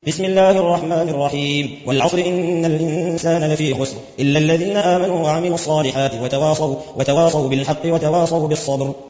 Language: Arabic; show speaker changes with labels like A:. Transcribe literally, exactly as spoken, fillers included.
A: بسم الله الرحمن الرحيم والعصر إن الإنسان لفي خسر إلا الذين آمنوا وعملوا الصالحات وتواصوا, وتواصوا بالحق وتواصوا بالصبر.